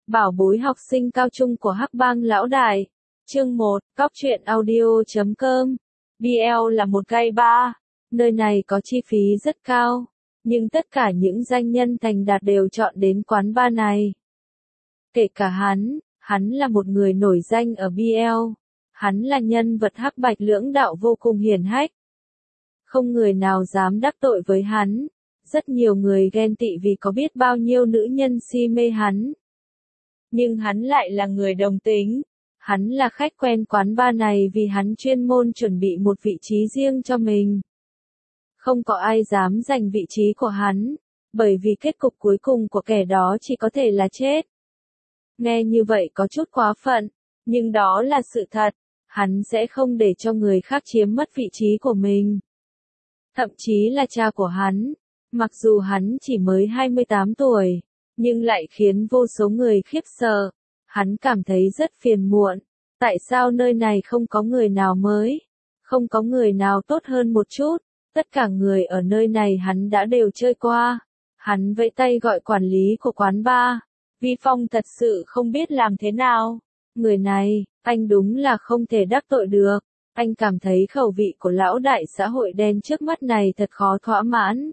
Bảo bối học sinh cao trung của Hắc Bang Lão Đại. Chương 1, Cóc truyện audio.com. BL là một gay bar. Nơi này có chi phí rất cao, nhưng tất cả những doanh nhân thành đạt đều chọn đến quán bar này. Kể cả hắn là một người nổi danh ở BL. Hắn là nhân vật hắc bạch lưỡng đạo vô cùng hiển hách. Không người nào dám đắc tội với hắn. Rất nhiều người ghen tị vì có biết bao nhiêu nữ nhân si mê hắn. Nhưng hắn lại là người đồng tính. Hắn là khách quen quán bar này vì hắn chuyên môn chuẩn bị một vị trí riêng cho mình. Không có ai dám giành vị trí của hắn, bởi vì kết cục cuối cùng của kẻ đó chỉ có thể là chết. Nghe như vậy có chút quá phận, nhưng đó là sự thật. Hắn sẽ không để cho người khác chiếm mất vị trí của mình. Thậm chí là cha của hắn, mặc dù hắn chỉ mới 28 tuổi, nhưng lại khiến vô số người khiếp sợ. Hắn cảm thấy rất phiền muộn. Tại sao nơi này không có người nào mới? Không có người nào tốt hơn một chút? Tất cả người ở nơi này hắn đã đều chơi qua. Hắn vẫy tay gọi quản lý của quán bar. Vi Phong thật sự không biết làm thế nào. Người này, anh đúng là không thể đắc tội được. Anh cảm thấy khẩu vị của lão đại xã hội đen trước mắt này thật khó thỏa mãn.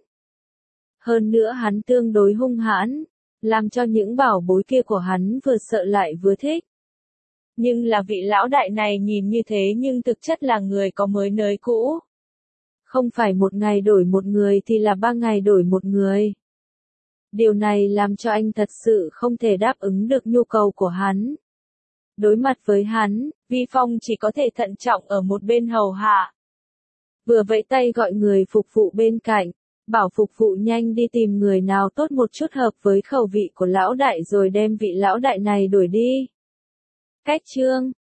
Hơn nữa hắn tương đối hung hãn, làm cho những bảo bối kia của hắn vừa sợ lại vừa thích. Nhưng là vị lão đại này nhìn như thế nhưng thực chất là người có mới nới cũ. Không phải một ngày đổi một người thì là 3 ngày đổi một người. Điều này làm cho anh thật sự không thể đáp ứng được nhu cầu của hắn. Đối mặt với hắn, Vi Phong chỉ có thể thận trọng ở một bên hầu hạ. Vừa vẫy tay gọi người phục vụ bên cạnh, bảo phục vụ nhanh đi tìm người nào tốt một chút hợp với khẩu vị của lão đại rồi đem vị lão đại này đuổi đi. Cách chương